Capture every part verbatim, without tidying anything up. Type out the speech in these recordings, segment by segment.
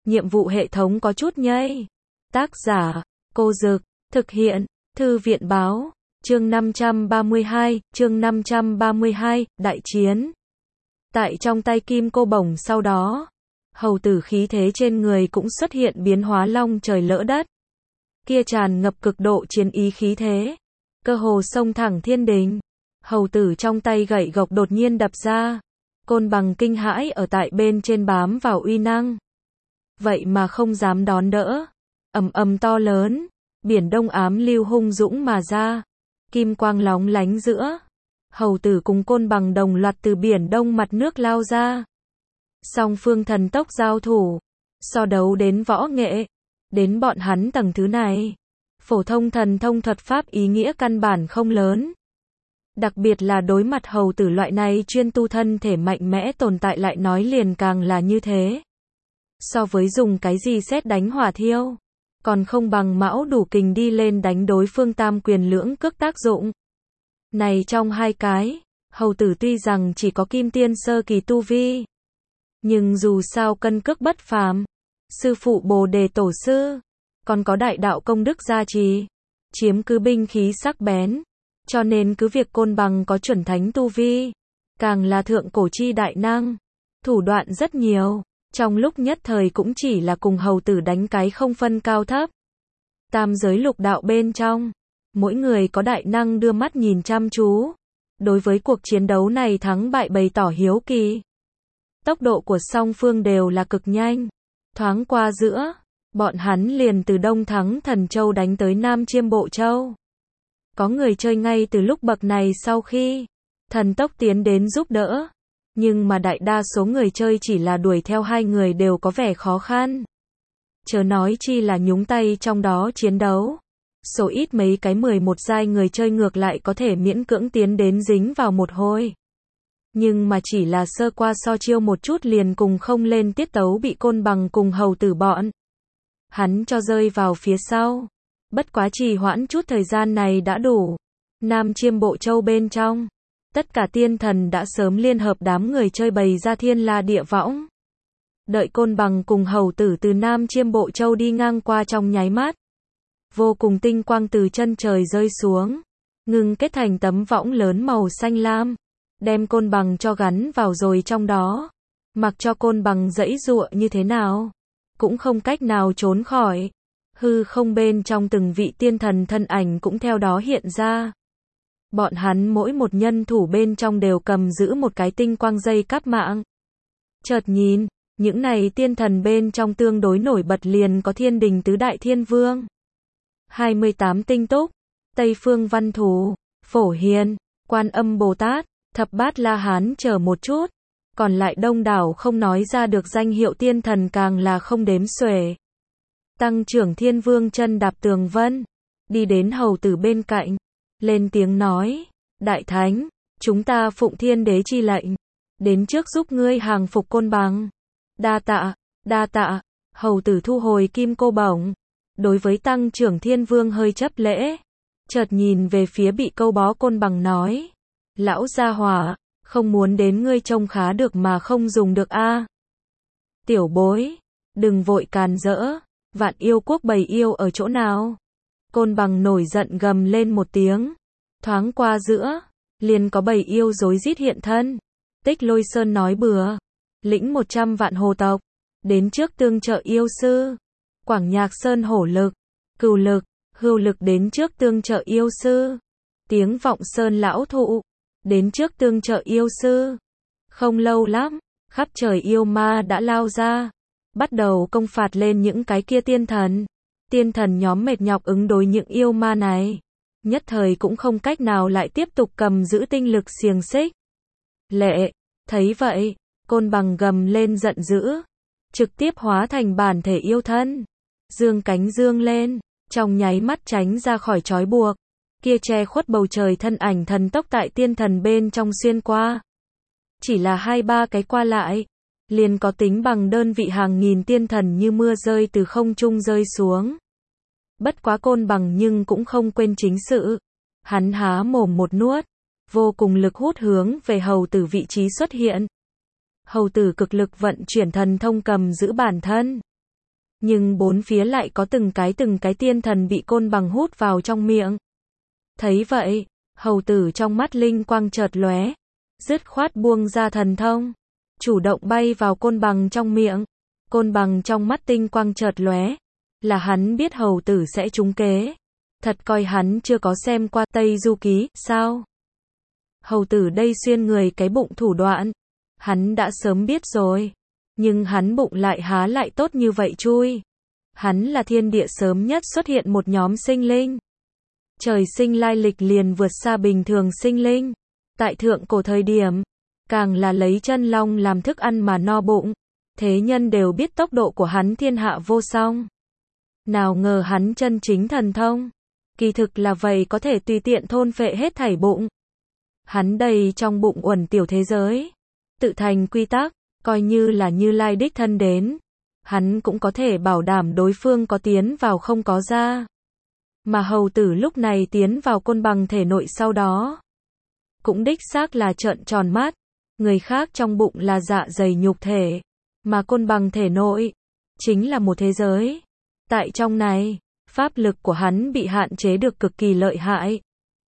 nhiệm vụ hệ thống có chút nhây. Tác giả, Cô Dực, thực hiện, Thư viện báo, chương năm trăm ba mươi hai, chương năm trăm ba mươi hai, đại chiến. Tại trong tay Kim Cô Bổng sau đó, hầu tử khí thế trên người cũng xuất hiện biến hóa long trời lỡ đất. Kia tràn ngập cực độ chiến ý khí thế, cơ hồ xông thẳng thiên đình. Hầu tử trong tay gậy gộc đột nhiên đập ra, côn bằng kinh hãi ở tại bên trên bám vào uy năng. Vậy mà không dám đón đỡ. Ầm ầm to lớn, biển đông ám lưu hung dũng mà ra, kim quang lóng lánh giữa. Hầu tử cùng côn bằng đồng loạt từ biển đông mặt nước lao ra. Song phương thần tốc giao thủ, so đấu đến võ nghệ, đến bọn hắn tầng thứ này, phổ thông thần thông thuật pháp ý nghĩa căn bản không lớn. Đặc biệt là đối mặt hầu tử loại này chuyên tu thân thể mạnh mẽ tồn tại lại nói liền càng là như thế. So với dùng cái gì sét đánh hỏa thiêu, còn không bằng mão đủ kình đi lên đánh đối phương tam quyền lưỡng cước tác dụng. Này trong hai cái, hầu tử tuy rằng chỉ có kim tiên sơ kỳ tu vi, nhưng dù sao cân cước bất phàm, sư phụ Bồ Đề Tổ sư, còn có đại đạo công đức gia trì, chiếm cứ binh khí sắc bén, cho nên cứ việc côn bằng có chuẩn thánh tu vi, càng là thượng cổ chi đại năng, thủ đoạn rất nhiều, trong lúc nhất thời cũng chỉ là cùng hầu tử đánh cái không phân cao thấp. Tam giới lục đạo bên trong, mỗi người có đại năng đưa mắt nhìn chăm chú, đối với cuộc chiến đấu này thắng bại bày tỏ hiếu kỳ. Tốc độ của song phương đều là cực nhanh, thoáng qua giữa, bọn hắn liền từ Đông Thắng Thần Châu đánh tới Nam Chiêm Bộ Châu. Có người chơi ngay từ lúc bậc này sau khi thần tốc tiến đến giúp đỡ, nhưng mà đại đa số người chơi chỉ là đuổi theo hai người đều có vẻ khó khăn. Chớ nói chi là nhúng tay trong đó chiến đấu. Số ít mấy cái mười một giai người chơi ngược lại có thể miễn cưỡng tiến đến dính vào một hồi. Nhưng mà chỉ là sơ qua so chiêu một chút liền cùng không lên tiết tấu bị côn bằng cùng hầu tử bọn hắn cho rơi vào phía sau. Bất quá trì hoãn chút thời gian này đã đủ. Nam Chiêm Bộ Châu bên trong, tất cả tiên thần đã sớm liên hợp đám người chơi bày ra thiên la địa võng. Đợi côn bằng cùng hầu tử từ Nam Chiêm Bộ Châu đi ngang qua trong nháy mắt, vô cùng tinh quang từ chân trời rơi xuống, ngừng kết thành tấm võng lớn màu xanh lam, đem côn bằng cho gắn vào rồi trong đó. Mặc cho côn bằng giãy giụa như thế nào, cũng không cách nào trốn khỏi. Hư không bên trong từng vị tiên thần thân ảnh cũng theo đó hiện ra. Bọn hắn mỗi một nhân thủ bên trong đều cầm giữ một cái tinh quang dây cáp mạng. Chợt nhìn, những này tiên thần bên trong tương đối nổi bật liền có Thiên Đình Tứ Đại Thiên Vương, hai mươi tám tinh túc, Tây Phương Văn Thù, Phổ Hiền, Quan Âm Bồ Tát, Thập Bát La Hán chờ một chút, còn lại đông đảo không nói ra được danh hiệu tiên thần càng là không đếm xuể. Tăng trưởng Thiên Vương chân đạp tường vân, đi đến hầu tử bên cạnh, lên tiếng nói, Đại Thánh, chúng ta phụng Thiên Đế chi lệnh, đến trước giúp ngươi hàng phục côn bằng. Đa tạ, đa tạ. Hầu tử thu hồi Kim Cô Bổng, đối với Tăng trưởng Thiên Vương hơi chấp lễ, chợt nhìn về phía bị câu bó côn bằng nói, lão gia hỏa, không muốn đến ngươi trông khá được mà không dùng được a. À. Tiểu bối, đừng vội càn rỡ, Vạn Yêu Quốc bầy yêu ở chỗ nào? Côn bằng nổi giận gầm lên một tiếng, thoáng qua giữa, liền có bầy yêu rối rít hiện thân. Tích Lôi Sơn nói bừa, lĩnh một trăm vạn hồ tộc, đến trước tương trợ yêu sư. Quảng Nhạc Sơn hổ lực, cừu lực, hưu lực đến trước tương trợ yêu sư. Tiếng Vọng Sơn lão thụ, đến trước tương trợ yêu sư. Không lâu lắm, khắp trời yêu ma đã lao ra, bắt đầu công phạt lên những cái kia tiên thần. Tiên thần nhóm mệt nhọc ứng đối những yêu ma này, nhất thời cũng không cách nào lại tiếp tục cầm giữ tinh lực xiềng xích. Lệ, thấy vậy, côn bằng gầm lên giận dữ, trực tiếp hóa thành bản thể yêu thân, dương cánh dương lên, trong nháy mắt tránh ra khỏi trói buộc. Kia che khuất bầu trời thân ảnh thần tốc tại tiên thần bên trong xuyên qua. Chỉ là hai ba cái qua lại, liền có tính bằng đơn vị hàng nghìn tiên thần như mưa rơi từ không trung rơi xuống. Bất quá côn bằng nhưng cũng không quên chính sự. Hắn há mồm một nuốt, vô cùng lực hút hướng về hầu tử vị trí xuất hiện. Hầu tử cực lực vận chuyển thần thông cầm giữ bản thân. nhưng bốn phía lại có từng cái từng cái tiên thần bị côn bằng hút vào trong miệng. Thấy vậy, hầu tử trong mắt linh quang chợt lóe, dứt khoát buông ra thần thông, chủ động bay vào côn bằng trong miệng. Côn bằng trong mắt tinh quang chợt lóe, là hắn biết hầu tử sẽ trúng kế. Thật coi hắn chưa có xem qua Tây Du Ký, sao? Hầu tử đây xuyên người cái bụng thủ đoạn, hắn đã sớm biết rồi, nhưng hắn bụng lại há lại tốt như vậy chui. Hắn là thiên địa sớm nhất xuất hiện một nhóm sinh linh. Trời sinh lai lịch liền vượt xa bình thường sinh linh. Tại thượng cổ thời điểm, càng là lấy chân long làm thức ăn mà no bụng. Thế nhân đều biết tốc độ của hắn thiên hạ vô song. Nào ngờ hắn chân chính thần thông, kỳ thực là vậy có thể tùy tiện thôn phệ hết thảy bụng. Hắn đầy trong bụng uẩn tiểu thế giới, tự thành quy tắc, coi như là Như Lai đích thân đến, hắn cũng có thể bảo đảm đối phương có tiến vào không có ra. Mà hầu tử lúc này tiến vào côn bằng thể nội sau đó, cũng đích xác là trợn tròn mắt, người khác trong bụng là dạ dày nhục thể, mà côn bằng thể nội, chính là một thế giới. Tại trong này, pháp lực của hắn bị hạn chế được cực kỳ lợi hại.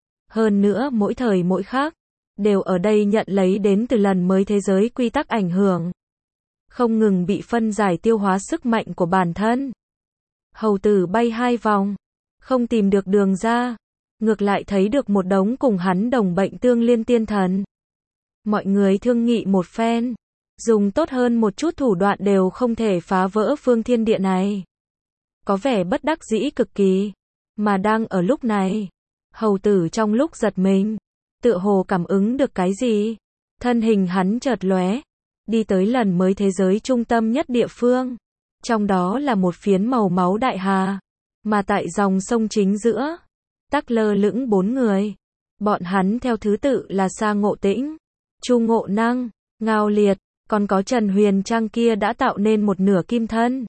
Hơn nữa mỗi thời mỗi khác, đều ở đây nhận lấy đến từ lần mới thế giới quy tắc ảnh hưởng. Không ngừng bị phân giải tiêu hóa sức mạnh của bản thân. Hầu tử bay hai vòng, không tìm được đường ra, ngược lại thấy được một đống cùng hắn đồng bệnh tương liên tiên thần. Mọi người thương nghị một phen, dùng tốt hơn một chút thủ đoạn đều không thể phá vỡ phương thiên địa này. Có vẻ bất đắc dĩ cực kỳ, mà đang ở lúc này, hầu tử trong lúc giật mình, tựa hồ cảm ứng được cái gì, thân hình hắn chợt lóe, đi tới lần mới thế giới trung tâm nhất địa phương, trong đó là một phiến màu máu đại hà, mà tại dòng sông chính giữa, tắc lơ lửng bốn người, bọn hắn theo thứ tự là Sa Ngộ Tĩnh, Chu Ngộ Năng, Ngao Liệt, còn có Trần Huyền Trang kia đã tạo nên một nửa kim thân.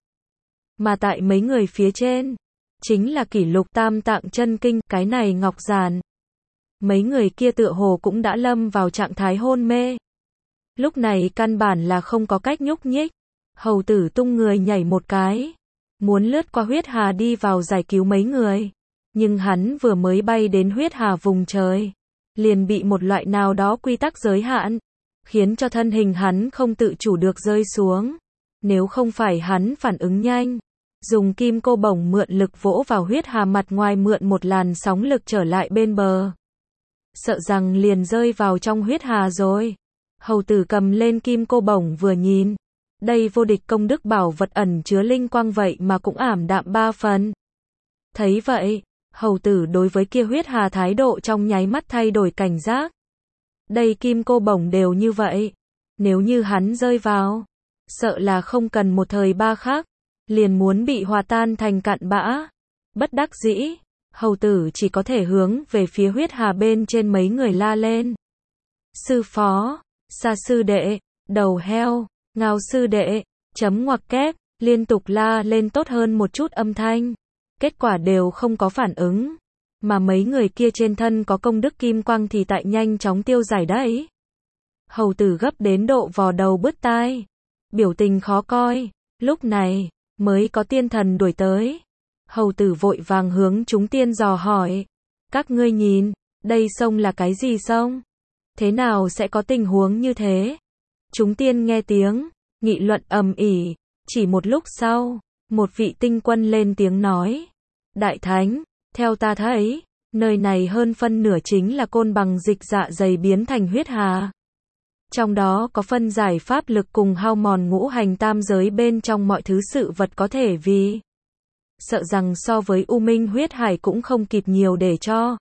Mà tại mấy người phía trên, chính là kỷ lục tam tạng chân kinh, cái này ngọc giản. Mấy người kia tựa hồ cũng đã lâm vào trạng thái hôn mê. Lúc này căn bản là không có cách nhúc nhích. Hầu tử tung người nhảy một cái, muốn lướt qua huyết hà đi vào giải cứu mấy người. Nhưng hắn vừa mới bay đến huyết hà vùng trời, liền bị một loại nào đó quy tắc giới hạn, khiến cho thân hình hắn không tự chủ được rơi xuống. Nếu không phải hắn phản ứng nhanh, dùng kim cô bổng mượn lực vỗ vào huyết hà mặt ngoài mượn một làn sóng lực trở lại bên bờ, sợ rằng liền rơi vào trong huyết hà rồi. Hầu tử cầm lên kim cô bổng vừa nhìn, đây vô địch công đức bảo vật ẩn chứa linh quang vậy mà cũng ảm đạm ba phần. Thấy vậy, hầu tử đối với kia huyết hà thái độ trong nháy mắt thay đổi cảnh giác. Đây kim cô bổng đều như vậy, nếu như hắn rơi vào, sợ là không cần một thời ba khắc, liền muốn bị hòa tan thành cặn bã. Bất đắc dĩ, hầu tử chỉ có thể hướng về phía huyết hà bên trên mấy người la lên. Sư phó, Sa sư đệ, đầu heo, Ngao sư đệ, chấm ngoặc kép, liên tục la lên tốt hơn một chút âm thanh. Kết quả đều không có phản ứng, mà mấy người kia trên thân có công đức kim quang thì tại nhanh chóng tiêu giải đấy. Hầu tử gấp đến độ vò đầu bứt tai, biểu tình khó coi. Lúc này, mới có tiên thần đuổi tới. Hầu tử vội vàng hướng chúng tiên dò hỏi. Các ngươi nhìn, đây sông là cái gì sông? Thế nào sẽ có tình huống như thế? Chúng tiên nghe tiếng, nghị luận ầm ĩ. Chỉ một lúc sau, một vị tinh quân lên tiếng nói. Đại thánh, theo ta thấy, nơi này hơn phân nửa chính là côn bằng dịch dạ dày biến thành huyết hà. Trong đó có phân giải pháp lực cùng hao mòn ngũ hành tam giới bên trong mọi thứ sự vật có thể vì. Sợ rằng so với U Minh huyết hải cũng không kịp nhiều để cho.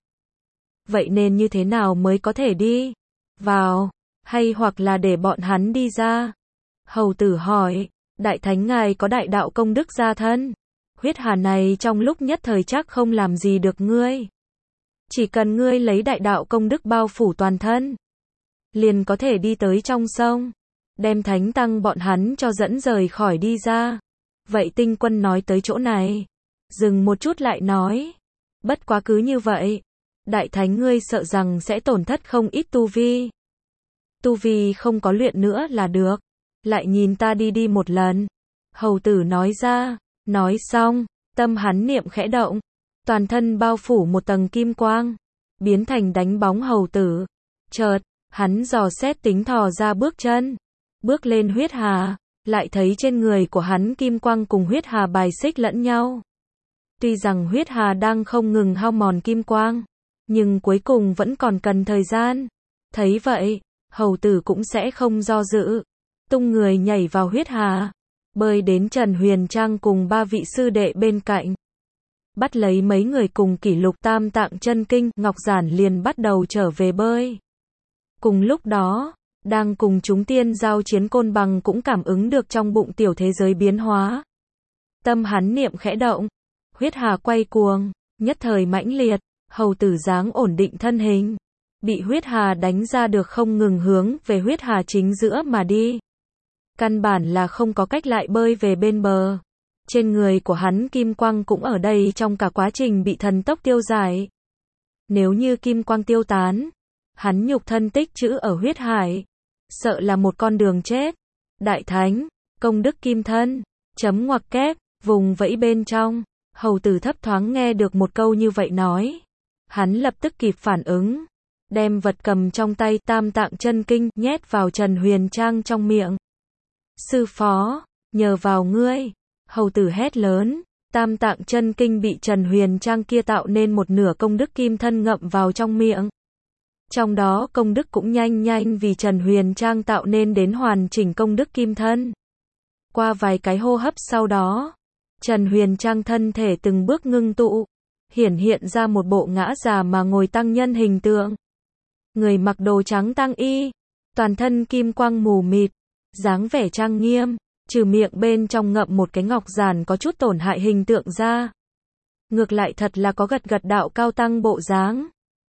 Vậy nên như thế nào mới có thể đi vào, hay hoặc là để bọn hắn đi ra? Hầu tử hỏi, đại thánh ngài có đại đạo công đức gia thân. Huyết hà này trong lúc nhất thời chắc không làm gì được ngươi. Chỉ cần ngươi lấy đại đạo công đức bao phủ toàn thân, liền có thể đi tới trong sông, đem thánh tăng bọn hắn cho dẫn rời khỏi đi ra. Vậy tinh quân nói tới chỗ này, dừng một chút lại nói, bất quá cứ như vậy, đại thánh ngươi sợ rằng sẽ tổn thất không ít tu vi. Tu vi không có luyện nữa là được, lại nhìn ta đi đi một lần. Hầu tử nói ra, Nói xong, tâm hắn niệm khẽ động, toàn thân bao phủ một tầng kim quang, biến thành đánh bóng hầu tử. Chợt, hắn dò xét tính thò ra bước chân, bước lên huyết hà, lại thấy trên người của hắn kim quang cùng huyết hà bài xích lẫn nhau. Tuy rằng huyết hà đang không ngừng hao mòn kim quang, nhưng cuối cùng vẫn còn cần thời gian. Thấy vậy, hầu tử cũng sẽ không do dự, tung người nhảy vào huyết hà, bơi đến Trần Huyền Trang cùng ba vị sư đệ bên cạnh. Bắt lấy mấy người cùng kỷ lục tam tạng chân kinh, Ngọc Giản liền bắt đầu trở về bơi. Cùng lúc đó, đang cùng chúng tiên giao chiến Côn Bằng cũng cảm ứng được trong bụng tiểu thế giới biến hóa. Tâm hắn niệm khẽ động, huyết hà quay cuồng, nhất thời mãnh liệt, hầu tử dáng ổn định thân hình, bị huyết hà đánh ra được không ngừng hướng về huyết hà chính giữa mà đi. Căn bản là không có cách lại bơi về bên bờ. Trên người của hắn kim quang cũng ở đây trong cả quá trình bị thần tốc tiêu giải. Nếu như kim quang tiêu tán, hắn nhục thân tích trữ ở huyết hải, sợ là một con đường chết. Đại thánh, công đức kim thân, chấm ngoặc kép, vùng vẫy bên trong, hầu tử thấp thoáng nghe được một câu như vậy nói. Hắn lập tức kịp phản ứng, đem vật cầm trong tay tam tạng chân kinh nhét vào Trần Huyền Trang trong miệng. Sư phó, nhờ vào ngươi, hầu tử hét lớn, tam tạng chân kinh bị Trần Huyền Trang kia tạo nên một nửa công đức kim thân ngậm vào trong miệng. Trong đó công đức cũng nhanh nhanh vì Trần Huyền Trang tạo nên đến hoàn chỉnh công đức kim thân. Qua vài cái hô hấp sau đó, Trần Huyền Trang thân thể từng bước ngưng tụ, hiển hiện ra một bộ ngã già mà ngồi tăng nhân hình tượng. Người mặc đồ trắng tăng y, toàn thân kim quang mù mịt, dáng vẻ trang nghiêm, trừ miệng bên trong ngậm một cái ngọc giản có chút tổn hại hình tượng ra. Ngược lại thật là có gật gật đạo cao tăng bộ dáng.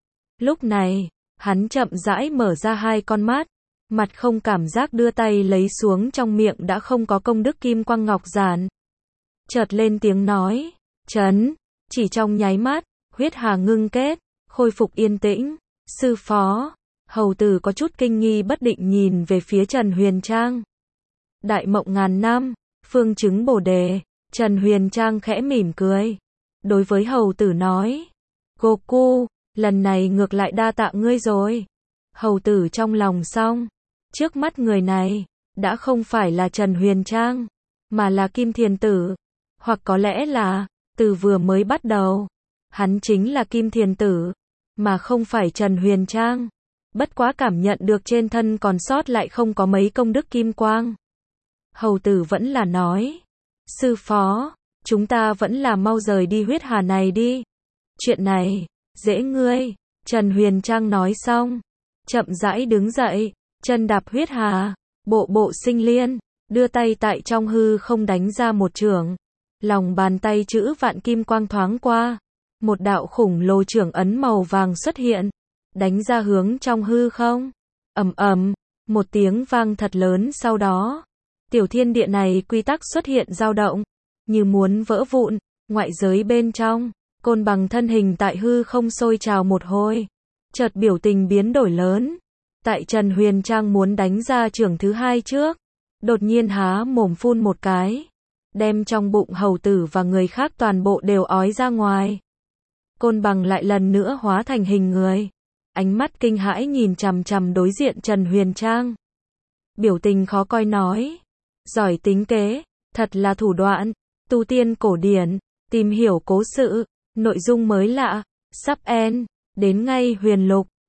Lúc này, hắn chậm rãi mở ra hai con mắt, mặt không cảm giác đưa tay lấy xuống trong miệng đã không có công đức kim quang ngọc giản. Chợt lên tiếng nói, chấn, chỉ trong nháy mắt, huyết hà ngưng kết, khôi phục yên tĩnh. Sư phó, hầu tử có chút kinh nghi bất định nhìn về phía Trần Huyền Trang. Đại mộng ngàn năm, phương chứng bồ đề, Trần Huyền Trang khẽ mỉm cười. Đối với hầu tử nói, Goku, lần này ngược lại đa tạ ngươi rồi. Hầu tử trong lòng xong, trước mắt người này, đã không phải là Trần Huyền Trang, mà là Kim Thiền Tử. Hoặc có lẽ là, từ vừa mới bắt đầu, hắn chính là Kim Thiền Tử, mà không phải Trần Huyền Trang. Bất quá cảm nhận được trên thân còn sót lại không có mấy công đức kim quang. Hầu tử vẫn là nói, sư phó, chúng ta vẫn là mau rời đi huyết hà này đi. Chuyện này, dễ ngươi. Trần Huyền Trang nói xong, chậm rãi đứng dậy, chân đạp huyết hà, bộ bộ sinh liên, đưa tay tại trong hư không đánh ra một chưởng. Lòng bàn tay chữ vạn kim quang thoáng qua, một đạo khủng lồ chưởng ấn màu vàng xuất hiện, đánh ra hướng trong hư không. Ầm ầm, một tiếng vang thật lớn sau đó, tiểu thiên địa này quy tắc xuất hiện dao động, như muốn vỡ vụn. Ngoại giới bên trong, Côn Bằng thân hình tại hư không sôi trào một hồi, chợt biểu tình biến đổi lớn. Tại Trần Huyền Trang muốn đánh ra chưởng thứ hai trước, đột nhiên há mồm phun một cái, đem trong bụng hầu tử và người khác toàn bộ đều ói ra ngoài. Côn Bằng lại lần nữa hóa thành hình người, ánh mắt kinh hãi nhìn chằm chằm đối diện Trần Huyền Trang. Biểu tình khó coi nói, giỏi tính kế, thật là thủ đoạn, tu tiên cổ điển, tìm hiểu cố sự, nội dung mới lạ, sắp end, đến ngay huyền lục.